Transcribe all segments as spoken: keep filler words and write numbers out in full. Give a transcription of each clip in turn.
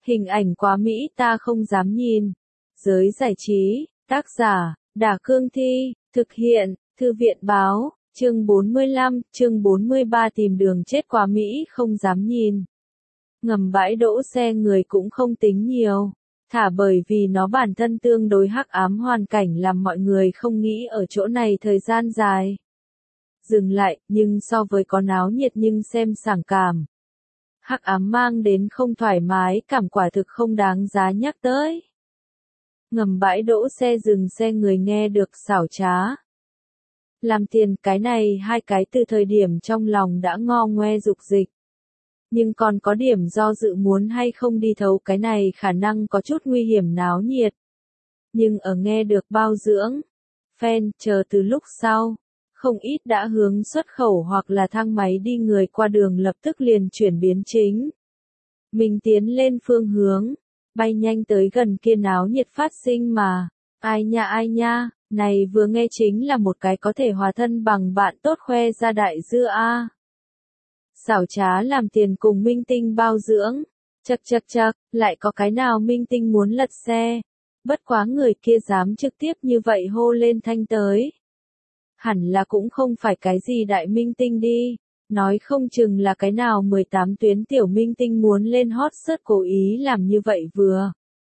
Hình ảnh quá mỹ ta không dám nhìn. Giới giải trí, tác giả, Đả Cương Thi, thực hiện, Thư viện Báo, chương bốn mươi lăm, chương bốn mươi ba tìm đường chết quá mỹ không dám nhìn. Ngầm bãi đỗ xe người cũng không tính nhiều, thả bởi vì nó bản thân tương đối hắc ám hoàn cảnh làm mọi người không nghĩ ở chỗ này thời gian dài. Dừng lại, nhưng so với có náo nhiệt nhưng xem sảng cảm. Hắc ám mang đến không thoải mái, cảm quả thực không đáng giá nhắc tới. Ngầm bãi đỗ xe dừng xe người nghe được xảo trá. Làm tiền cái này hai cái từ thời điểm trong lòng đã ngo ngoe dục dịch. Nhưng còn có điểm do dự muốn hay không đi thấu cái này khả năng có chút nguy hiểm náo nhiệt. Nhưng ở nghe được bao dưỡng, fan chờ từ lúc sau, không ít đã hướng xuất khẩu hoặc là thang máy đi người qua đường lập tức liền chuyển biến chính. Mình tiến lên phương hướng, bay nhanh tới gần kia náo nhiệt phát sinh mà, ai nha ai nha, này vừa nghe chính là một cái có thể hòa thân bằng bạn tốt khoe ra đại dưa a. Xảo trá làm tiền cùng minh tinh bao dưỡng, chậc chậc chậc, lại có cái nào minh tinh muốn lật xe, bất quá người kia dám trực tiếp như vậy hô lên thanh tới. Hẳn là cũng không phải cái gì đại minh tinh đi, nói không chừng là cái nào mười tám tuyến tiểu minh tinh muốn lên hot search cố ý làm như vậy vừa.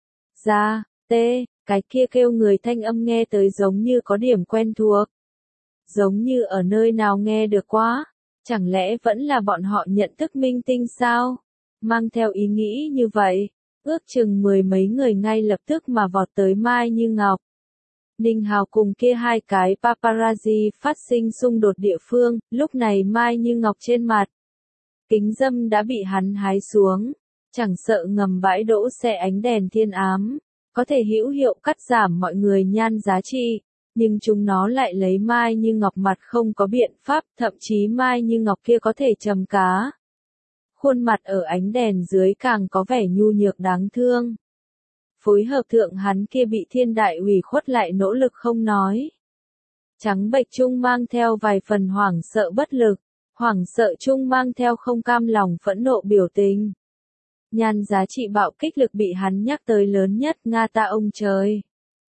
Ra, tê, cái kia kêu người thanh âm nghe tới giống như có điểm quen thuộc. Giống như ở nơi nào nghe được quá, chẳng lẽ vẫn là bọn họ nhận thức minh tinh sao? Mang theo ý nghĩ như vậy, ước chừng mười mấy người ngay lập tức mà vọt tới Mai Như Ngọc. Ninh Hào cùng kia hai cái paparazzi phát sinh xung đột địa phương, lúc này Mai Như Ngọc trên mặt. Kính dâm đã bị hắn hái xuống, chẳng sợ ngầm bãi đỗ xe ánh đèn thiên ám, có thể hữu hiệu cắt giảm mọi người nhan giá trị, nhưng chúng nó lại lấy Mai Như Ngọc mặt không có biện pháp, thậm chí Mai Như Ngọc kia có thể trầm cá. Khuôn mặt ở ánh đèn dưới càng có vẻ nhu nhược đáng thương. Phối hợp thượng hắn kia bị thiên đại ủy khuất lại nỗ lực không nói. Trắng bệch chung mang theo vài phần hoảng sợ bất lực, hoảng sợ chung mang theo không cam lòng phẫn nộ biểu tình. Nhan giá trị bạo kích lực bị hắn nhắc tới lớn nhất, Nga ta ông trời.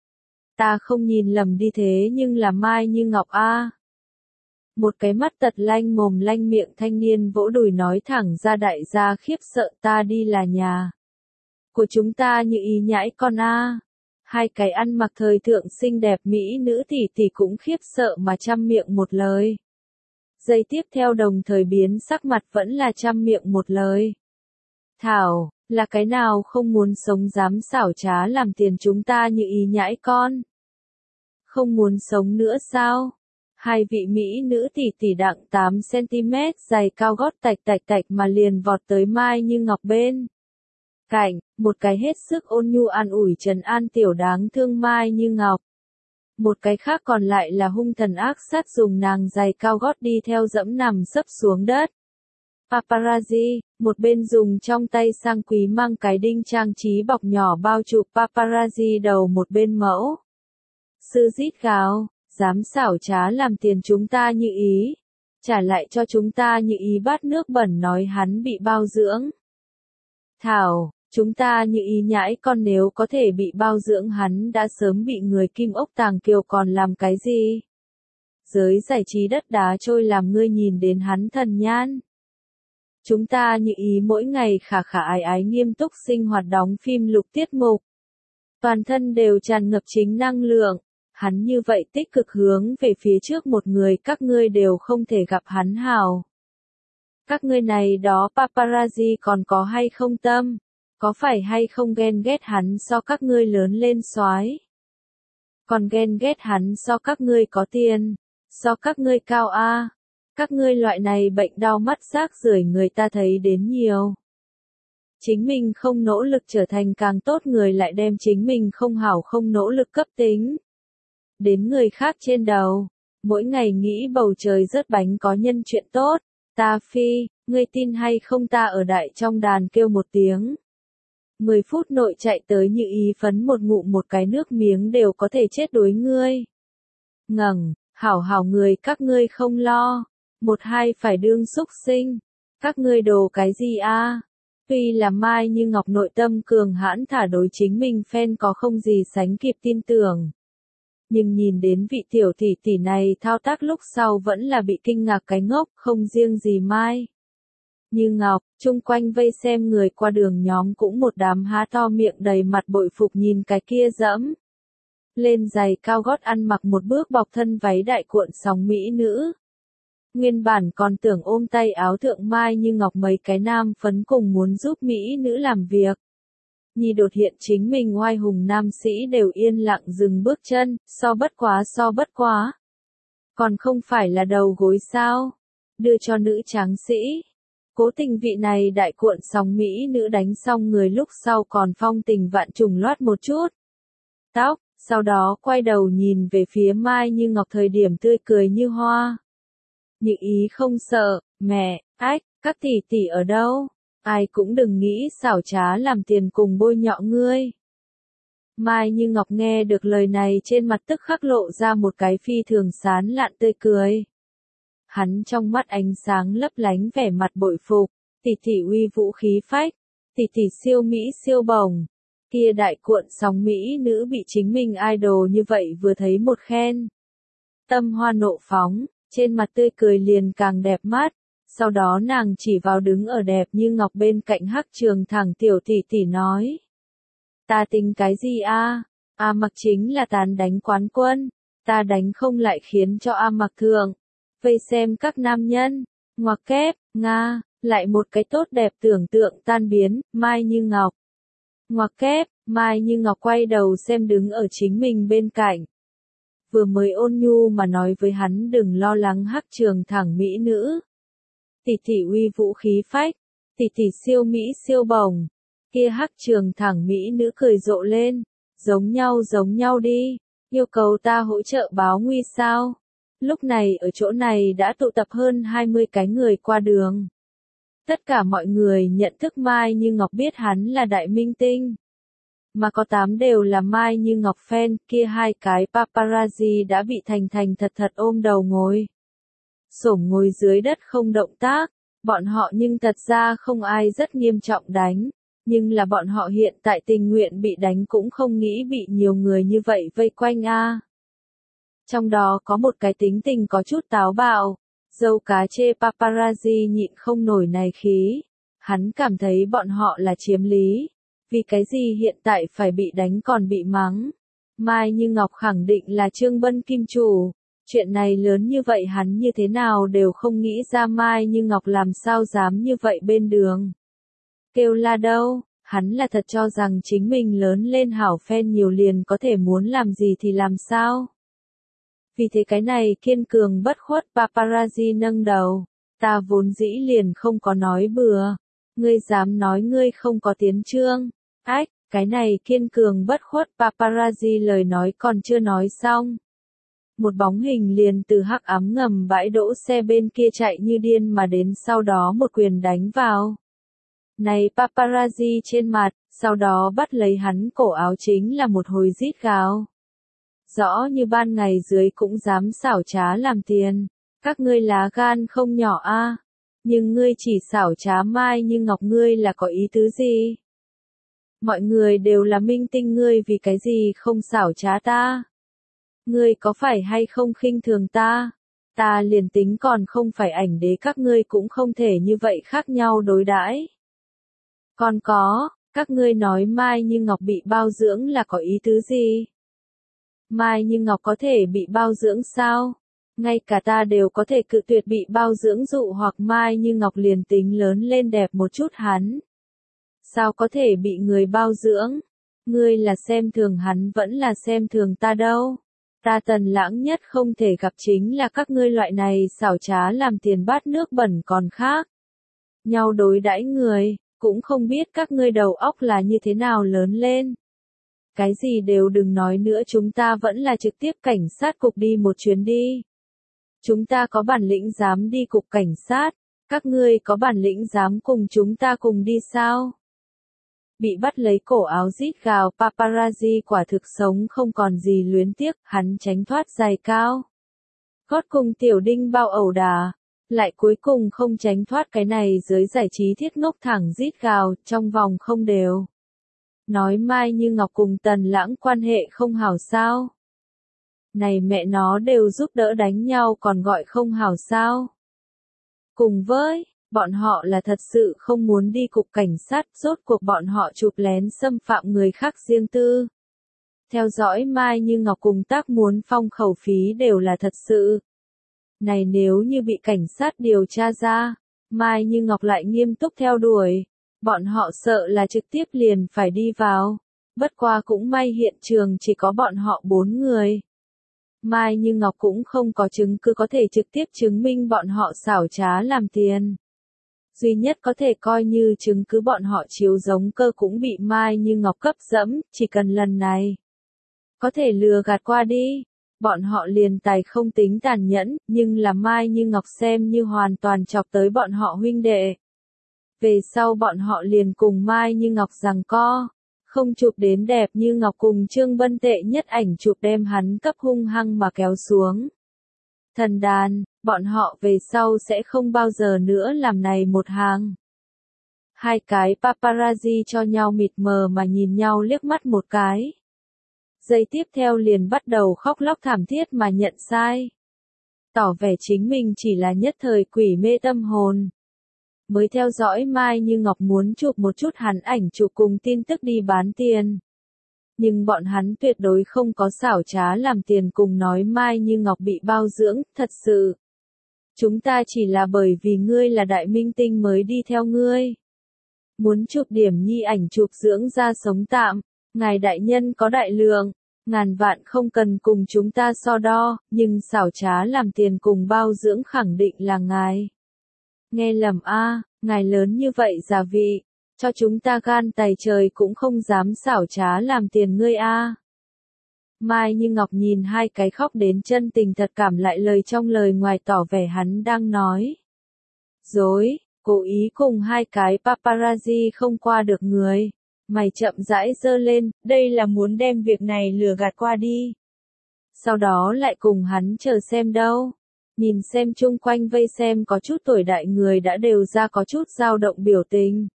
Ta không nhìn lầm đi thế nhưng là Mai Như Ngọc a. Một cái mắt tật lanh mồm lanh miệng thanh niên vỗ đùi nói thẳng ra đại gia khiếp sợ, ta đi là nhà của chúng ta như ý nhãi con a. Hai cái ăn mặc thời thượng xinh đẹp mỹ nữ tỷ tỷ cũng khiếp sợ mà trăm miệng một lời. Giây tiếp theo đồng thời biến sắc mặt vẫn là trăm miệng một lời. Thảo, là cái nào không muốn sống dám xảo trá làm tiền chúng ta như ý nhãi con? Không muốn sống nữa sao? Hai vị mỹ nữ tỷ tỷ đặng tám xăng-ti-mét dài cao gót tạch tạch tạch mà liền vọt tới Mai Như Ngọc bên cạnh, một cái hết sức ôn nhu an ủi trấn an tiểu đáng thương Mai Như Ngọc. Một cái khác còn lại là hung thần ác sát dùng nàng giày cao gót đi theo dẫm nằm sấp xuống đất. Paparazzi, một bên dùng trong tay sang quý mang cái đinh trang trí bọc nhỏ bao chụp paparazzi đầu một bên mẫu. Sư rít gào, dám xảo trá làm tiền chúng ta như ý, trả lại cho chúng ta như ý bát nước bẩn nói hắn bị bao dưỡng. Thảo, chúng ta như ý nhãi con nếu có thể bị bao dưỡng hắn đã sớm bị người kim ốc tàng kiều còn làm cái gì? Giới giải trí đất đá trôi làm ngươi nhìn đến hắn thần nhan. Chúng ta như ý mỗi ngày khả khả ái ái nghiêm túc sinh hoạt đóng phim lục tiết mục. Toàn thân đều tràn ngập chính năng lượng. Hắn như vậy tích cực hướng về phía trước một người các ngươi đều không thể gặp hắn hào. Các ngươi này đó paparazzi còn có hay không tâm? Có phải hay không ghen ghét hắn so các ngươi lớn lên soái? Còn ghen ghét hắn so các ngươi có tiền, so các ngươi cao a? Các ngươi loại này bệnh đau mắt rác rưởi người ta thấy đến nhiều. Chính mình không nỗ lực trở thành càng tốt người lại đem chính mình không hảo không nỗ lực cấp tính đến người khác trên đầu, mỗi ngày nghĩ bầu trời rớt bánh có nhân chuyện tốt, ta phi, ngươi tin hay không ta ở đại trong đàn kêu một tiếng. mười phút nội chạy tới như ý phấn một ngụm một cái nước miếng đều có thể chết đối ngươi. Ngẩng, hảo hảo người các ngươi không lo, một hai phải đương xúc sinh, các ngươi đồ cái gì a? Tuy là Mai Như Ngọc nội tâm cường hãn thả đối chính mình fan có không gì sánh kịp tin tưởng. Nhưng nhìn đến vị tiểu tỷ tỷ này thao tác lúc sau vẫn là bị kinh ngạc cái ngốc, không riêng gì Mai Như Ngọc, chung quanh vây xem người qua đường nhóm cũng một đám há to miệng đầy mặt bội phục nhìn cái kia dẫm lên giày cao gót ăn mặc một bước bọc thân váy đại cuộn sóng mỹ nữ. Nguyên bản còn tưởng ôm tay áo thượng Mai Như Ngọc mấy cái nam phấn cùng muốn giúp mỹ nữ làm việc. Nhi đột hiện chính mình oai hùng nam sĩ đều yên lặng dừng bước chân, so bất quá so bất quá. Còn không phải là đầu gối sao? Đưa cho nữ tráng sĩ. Cố tình vị này đại cuộn sóng mỹ nữ đánh xong người lúc sau còn phong tình vạn trùng loát một chút tóc, sau đó quay đầu nhìn về phía Mai Như Ngọc thời điểm tươi cười như hoa. Những ý không sợ, mẹ, ách, các tỷ tỷ ở đâu? Ai cũng đừng nghĩ xảo trá làm tiền cùng bôi nhọ ngươi. Mai Như Ngọc nghe được lời này trên mặt tức khắc lộ ra một cái phi thường sán lạn tươi cười. Hắn trong mắt ánh sáng lấp lánh vẻ mặt bội phục, tỷ tỷ uy vũ khí phách, tỷ tỷ siêu mỹ siêu bồng. Kia đại cuộn sóng mỹ nữ bị chính mình idol như vậy vừa thấy một khen. Tâm hoa nộ phóng, trên mặt tươi cười liền càng đẹp mắt. Sau đó nàng chỉ vào đứng ở đẹp như ngọc bên cạnh Hắc Trường thẳng tiểu tỷ tỷ nói. Ta tính cái gì a? A Mặc chính là tán đánh quán quân. Ta đánh không lại khiến cho A Mặc thượng. Vây xem các nam nhân. Ngoặc kép, Nga, lại một cái tốt đẹp tưởng tượng tan biến, Mai Như Ngọc. Ngoặc kép, Mai Như Ngọc quay đầu xem đứng ở chính mình bên cạnh. Vừa mới ôn nhu mà nói với hắn đừng lo lắng Hắc Trường thẳng mỹ nữ. Tỷ tỷ uy vũ khí phách, tỷ tỷ siêu mỹ siêu bồng. Kia Hắc Trường thẳng mỹ nữ cười rộ lên, giống nhau giống nhau đi, yêu cầu ta hỗ trợ báo nguy sao. Lúc này ở chỗ này đã tụ tập hơn hai mươi cái người qua đường. Tất cả mọi người nhận thức Mai Như Ngọc biết hắn là đại minh tinh. Mà có tám đều là Mai Như Ngọc fan, kia hai cái paparazzi đã bị thành thành thật thật ôm đầu ngồi. Xổm ngồi dưới đất không động tác, bọn họ nhưng thật ra không ai rất nghiêm trọng đánh, nhưng là bọn họ hiện tại tình nguyện bị đánh cũng không nghĩ bị nhiều người như vậy vây quanh a. Trong đó có một cái tính tình có chút táo bạo, dâu cá chê paparazzi nhịn không nổi này khí, hắn cảm thấy bọn họ là chiếm lý, vì cái gì hiện tại phải bị đánh còn bị mắng. Mai Như Ngọc khẳng định là Trương Bân kim chủ. Chuyện này lớn như vậy hắn như thế nào đều không nghĩ ra Mai Như Ngọc làm sao dám như vậy bên đường. Kêu la đâu, hắn là thật cho rằng chính mình lớn lên hảo fan nhiều liền có thể muốn làm gì thì làm sao. Vì thế cái này kiên cường bất khuất paparazzi nâng đầu, ta vốn dĩ liền không có nói bừa, ngươi dám nói ngươi không có tiến chương, ách, cái này kiên cường bất khuất paparazzi lời nói còn chưa nói xong. Một bóng hình liền từ hắc ám ngầm bãi đỗ xe bên kia chạy như điên mà đến sau đó một quyền đánh vào. Này paparazzi trên mặt, sau đó bắt lấy hắn cổ áo chính là một hồi rít gào. Rõ như ban ngày dưới cũng dám xảo trá làm tiền, các ngươi lá gan không nhỏ a, nhưng ngươi chỉ xảo trá Mai Như Ngọc ngươi là có ý tứ gì? Mọi người đều là minh tinh ngươi vì cái gì không xảo trá ta? Ngươi có phải hay không khinh thường ta? Ta liền tính còn không phải ảnh đế các ngươi cũng không thể như vậy khác nhau đối đãi. Còn có, các ngươi nói Mai Như Ngọc bị bao dưỡng là có ý tứ gì? Mai Như Ngọc có thể bị bao dưỡng sao? Ngay cả ta đều có thể cự tuyệt bị bao dưỡng dụ hoặc Mai Như Ngọc liền tính lớn lên đẹp một chút hắn. Sao có thể bị người bao dưỡng? Ngươi là xem thường hắn vẫn là xem thường ta đâu. Ta Tần Lãng nhất không thể gặp chính là các ngươi loại này xảo trá làm tiền bát nước bẩn còn khác. Nhau đối đãi người, cũng không biết các ngươi đầu óc là như thế nào lớn lên. Cái gì đều đừng nói nữa chúng ta vẫn là trực tiếp cảnh sát cục đi một chuyến đi. Chúng ta có bản lĩnh dám đi cục cảnh sát, các ngươi có bản lĩnh dám cùng chúng ta cùng đi sao? Bị bắt lấy cổ áo rít gào paparazzi quả thực sống không còn gì luyến tiếc, hắn tránh thoát giày cao. Gót cùng tiểu đinh bao ẩu đà, Lại cuối cùng không tránh thoát cái này giới giải trí thiết ngốc thẳng rít gào, trong vòng không đều. Nói Mai Như Ngọc cùng Tần Lãng quan hệ không hảo sao? Này mẹ nó đều giúp đỡ đánh nhau còn gọi không hảo sao? Cùng với, bọn họ là thật sự không muốn đi cục cảnh sát, rốt cuộc bọn họ chụp lén xâm phạm người khác riêng tư. Theo dõi Mai Như Ngọc cùng Tác Muốn Phong khẩu phí đều là thật sự. Này nếu như bị cảnh sát điều tra ra, Mai Như Ngọc lại nghiêm túc theo đuổi, bọn họ sợ là trực tiếp liền phải đi vào. Bất qua cũng may hiện trường chỉ có bọn họ bốn người. Mai Như Ngọc cũng không có chứng cứ có thể trực tiếp chứng minh bọn họ xảo trá làm tiền. Duy nhất có thể coi như chứng cứ bọn họ chiếu giống cơ cũng bị Mai Như Ngọc cấp dẫm, chỉ cần lần này có thể lừa gạt qua đi, bọn họ liền tài không tính tàn nhẫn, nhưng là Mai Như Ngọc xem như hoàn toàn chọc tới bọn họ huynh đệ. Về sau bọn họ liền cùng Mai Như Ngọc giằng co, không chụp đến đẹp như Ngọc cùng Trương Bân tệ nhất ảnh chụp đem hắn cấp hung hăng mà kéo xuống. Thần đàn, bọn họ về sau sẽ không bao giờ nữa làm này một hàng. Hai cái paparazzi cho nhau mịt mờ mà nhìn nhau liếc mắt một cái. Giây tiếp theo liền bắt đầu khóc lóc thảm thiết mà nhận sai. Tỏ vẻ chính mình chỉ là nhất thời quỷ mê tâm hồn. Mới theo dõi Mai Như Ngọc muốn chụp một chút hắn ảnh chụp cùng tin tức đi bán tiền. Nhưng bọn hắn tuyệt đối không có xảo trá làm tiền cùng nói Mai Như Ngọc bị bao dưỡng, thật sự. Chúng ta chỉ là bởi vì ngươi là đại minh tinh mới đi theo ngươi. Muốn chụp điểm nhi ảnh chụp dưỡng ra sống tạm, ngài đại nhân có đại lượng, ngàn vạn không cần cùng chúng ta so đo, nhưng xảo trá làm tiền cùng bao dưỡng khẳng định là ngài. Nghe lầm a, ngài lớn như vậy giả vị, cho chúng ta gan tày trời cũng không dám xảo trá làm tiền ngươi a. Mai Như Ngọc nhìn hai cái khóc đến chân tình thật cảm lại lời trong lời ngoài tỏ vẻ hắn đang nói dối, cố ý cùng hai cái paparazzi không qua được người. Mày chậm rãi giơ lên, đây là muốn đem việc này lừa gạt qua đi. Sau đó lại cùng hắn chờ xem đâu. Nhìn xem chung quanh vây xem có chút tuổi đại người đã đều ra có chút dao động biểu tình.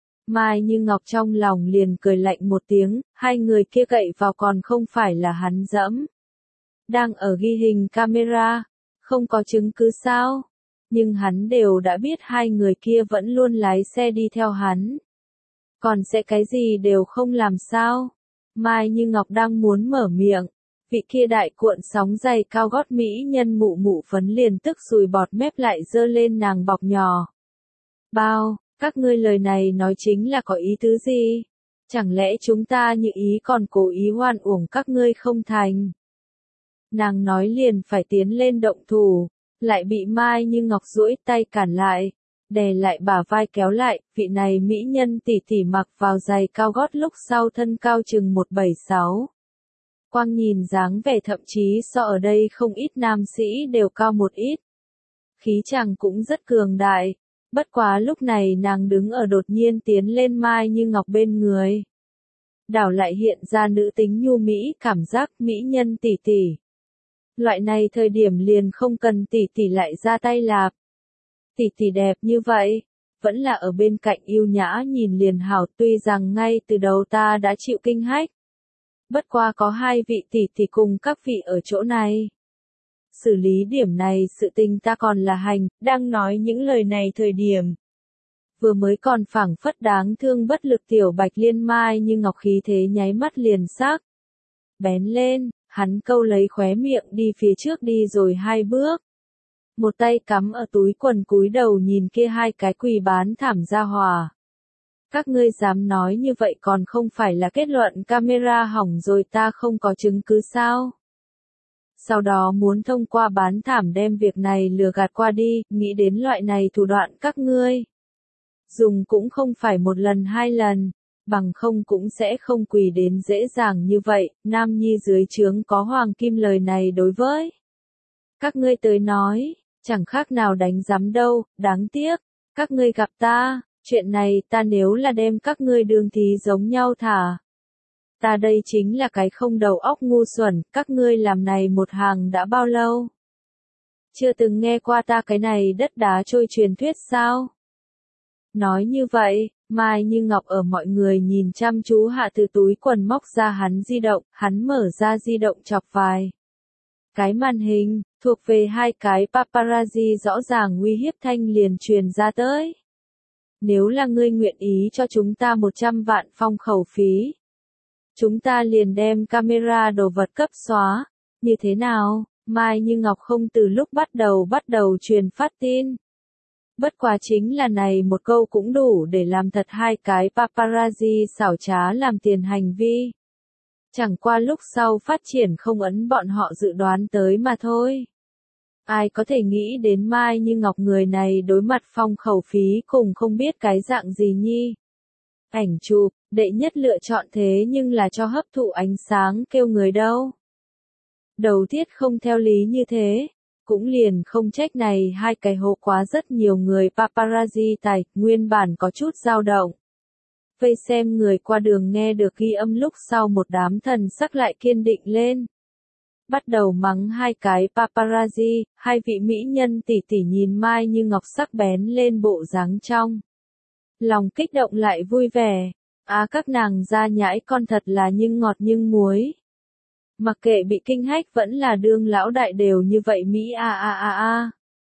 Mai Như Ngọc trong lòng liền cười lạnh một tiếng, hai người kia cậy vào còn không phải là hắn dẫm. Đang ở ghi hình camera, không có chứng cứ sao. Nhưng hắn đều đã biết hai người kia vẫn luôn lái xe đi theo hắn. Còn sẽ cái gì đều không làm sao. Mai Như Ngọc đang muốn mở miệng. Vị kia đại cuộn sóng giày cao gót mỹ nhân mụ mụ phấn liền tức sùi bọt mép lại dơ lên nàng bọc nhỏ. Bao, các ngươi lời này nói chính là có ý tứ gì? Chẳng lẽ chúng ta như ý còn cố ý hoan uổng các ngươi không thành? Nàng nói liền phải tiến lên động thủ, lại bị Mai Như Ngọc duỗi tay cản lại, đè lại bả vai kéo lại, vị này mỹ nhân tỉ tỉ mặc vào giày cao gót lúc sau thân cao chừng một bảy sáu. Quang nhìn dáng vẻ thậm chí so ở đây không ít nam sĩ đều cao một ít. Khí chàng cũng rất cường đại, bất quá lúc này nàng đứng ở đột nhiên tiến lên Mai Như Ngọc bên người. Đảo lại hiện ra nữ tính nhu mỹ cảm giác mỹ nhân tỉ tỉ. Loại này thời điểm liền không cần tỉ tỉ lại ra tay lạp. Tỉ tỉ đẹp như vậy, vẫn là ở bên cạnh yêu nhã nhìn liền hảo tuy rằng ngay từ đầu ta đã chịu kinh hách. Bất qua có hai vị tỷ tỷ cùng các vị ở chỗ này. Xử lý điểm này sự tình ta còn là hành, đang nói những lời này thời điểm. Vừa mới còn phảng phất đáng thương bất lực tiểu Bạch Liên Mai như ngọc khí thế nháy mắt liền sắc. Bén lên, hắn câu lấy khóe miệng đi phía trước đi rồi hai bước. Một tay cắm ở túi quần cúi đầu nhìn kia hai cái quỳ bán thảm ra hòa. Các ngươi dám nói như vậy còn không phải là kết luận camera hỏng rồi ta không có chứng cứ sao? Sau đó muốn thông qua bán thảm đem việc này lừa gạt qua đi, nghĩ đến loại này thủ đoạn các ngươi. Dùng cũng không phải một lần hai lần, bằng không cũng sẽ không quỳ đến dễ dàng như vậy, Nam Nhi dưới trướng có hoàng kim lời này đối với. Các ngươi tới nói, chẳng khác nào đánh giám đâu, đáng tiếc, các ngươi gặp ta. Chuyện này ta nếu là đem các ngươi đường thì giống nhau thả. Ta đây chính là cái không đầu óc ngu xuẩn, các ngươi làm này một hàng đã bao lâu? Chưa từng nghe qua ta cái này đất đá trôi truyền thuyết sao? Nói như vậy, Mai Như Ngọc ở mọi người nhìn chăm chú hạ từ túi quần móc ra hắn di động, hắn mở ra di động chọc vài cái màn hình, thuộc về hai cái paparazzi rõ ràng uy hiếp thanh liền truyền ra tới. Nếu là ngươi nguyện ý cho chúng ta một trăm vạn phong khẩu phí, chúng ta liền đem camera đồ vật cấp xóa, như thế nào? Mai Như Ngọc không từ lúc bắt đầu bắt đầu truyền phát tin. Bất quá chính là này một câu cũng đủ để làm thật hai cái paparazzi xảo trá làm tiền hành vi. Chẳng qua lúc sau phát triển không ấn bọn họ dự đoán tới mà thôi. Ai có thể nghĩ đến Mai Như Ngọc người này đối mặt phong khẩu phí cùng không biết cái dạng gì nhi. Ảnh chụp, đệ nhất lựa chọn thế nhưng là cho hấp thụ ánh sáng kêu người đâu. Đầu tiết không theo lý như thế, cũng liền không trách này hai cái hố quá rất nhiều người paparazzi tài, nguyên bản có chút dao động. Vây xem người qua đường nghe được ghi âm lúc sau một đám thần sắc lại kiên định lên. Bắt đầu mắng hai cái paparazzi, hai vị mỹ nhân tỉ tỉ nhìn Mai Như Ngọc sắc bén lên bộ dáng trong. Lòng kích động lại vui vẻ, á các nàng ra nhãi con thật là nhưng ngọt nhưng muối. Mặc kệ bị kinh hách vẫn là đương lão đại đều như vậy Mỹ a a a a.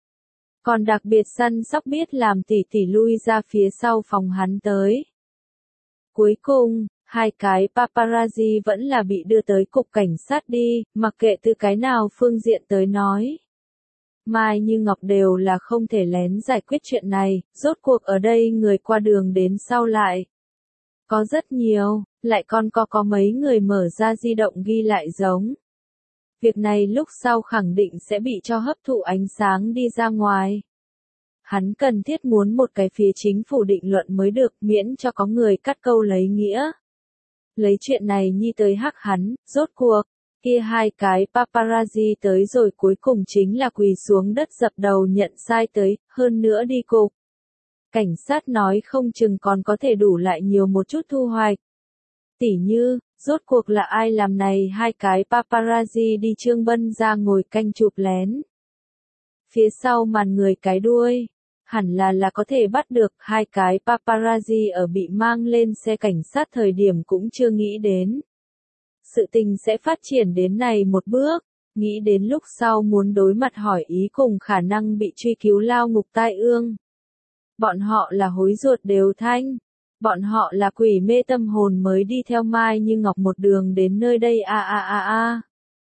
Còn đặc biệt săn sóc biết làm tỉ tỉ lui ra phía sau phòng hắn tới. Cuối cùng, hai cái paparazzi vẫn là bị đưa tới cục cảnh sát đi, mặc kệ từ cái nào phương diện tới nói. Mai Như Ngọc đều là không thể lén giải quyết chuyện này, rốt cuộc ở đây người qua đường đến sau lại. Có rất nhiều, lại còn có có mấy người mở ra di động ghi lại giống. Việc này lúc sau khẳng định sẽ bị cho hấp thụ ánh sáng đi ra ngoài. Hắn cần thiết muốn một cái phía chính phủ định luận mới được miễn cho có người cắt câu lấy nghĩa. Lấy chuyện này nhi tới hắc hắn, rốt cuộc, kia hai cái paparazzi tới rồi cuối cùng chính là quỳ xuống đất dập đầu nhận sai tới, hơn nữa đi cục. Cảnh sát nói không chừng còn có thể đủ lại nhiều một chút thu hoạch. Tỉ như, rốt cuộc là ai làm này hai cái paparazzi đi Trương Bân ra ngồi canh chụp lén. Phía sau màn người cái đuôi, hẳn là là có thể bắt được hai cái paparazzi ở bị mang lên xe cảnh sát thời điểm cũng chưa nghĩ đến. Sự tình sẽ phát triển đến này một bước, nghĩ đến lúc sau muốn đối mặt hỏi ý cùng khả năng bị truy cứu lao ngục tai ương. Bọn họ là hối ruột đều thanh. Bọn họ là quỷ mê tâm hồn mới đi theo Mai Như Ngọc một đường đến nơi đây a a a a.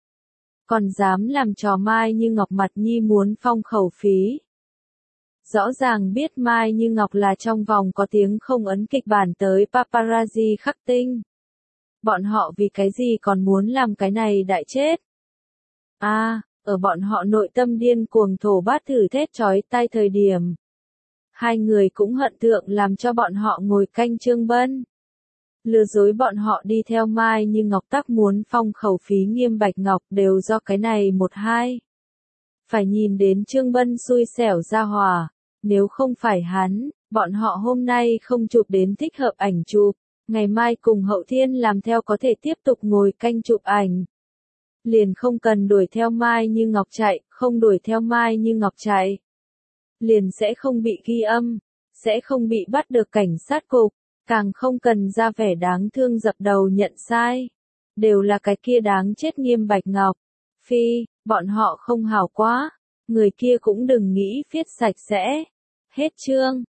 Còn dám làm trò Mai Như Ngọc mặt nhi muốn phong khẩu phí. Rõ ràng biết Mai Như Ngọc là trong vòng có tiếng không ấn kịch bản tới paparazzi khắc tinh. Bọn họ vì cái gì còn muốn làm cái này đại chết. A, à, ở bọn họ nội tâm điên cuồng thổ bát thử thét chói tai thời điểm. Hai người cũng hận thượng làm cho bọn họ ngồi canh Trương Bân. Lừa dối bọn họ đi theo Mai Như Ngọc tắc muốn phong khẩu phí Nghiêm Bạch Ngọc đều do cái này một hai. Phải nhìn đến Trương Bân xui xẻo ra hòa, nếu không phải hắn, bọn họ hôm nay không chụp đến thích hợp ảnh chụp, ngày mai cùng Hậu Thiên làm theo có thể tiếp tục ngồi canh chụp ảnh. Liền không cần đuổi theo Mai Như Ngọc chạy, không đuổi theo Mai Như Ngọc chạy. Liền sẽ không bị ghi âm, sẽ không bị bắt được cảnh sát cục, càng không cần ra vẻ đáng thương dập đầu nhận sai. Đều là cái kia đáng chết Nghiêm Bạch Ngọc. Phi, bọn họ không hảo quá, người kia cũng đừng nghĩ viết sạch sẽ. Hết chương.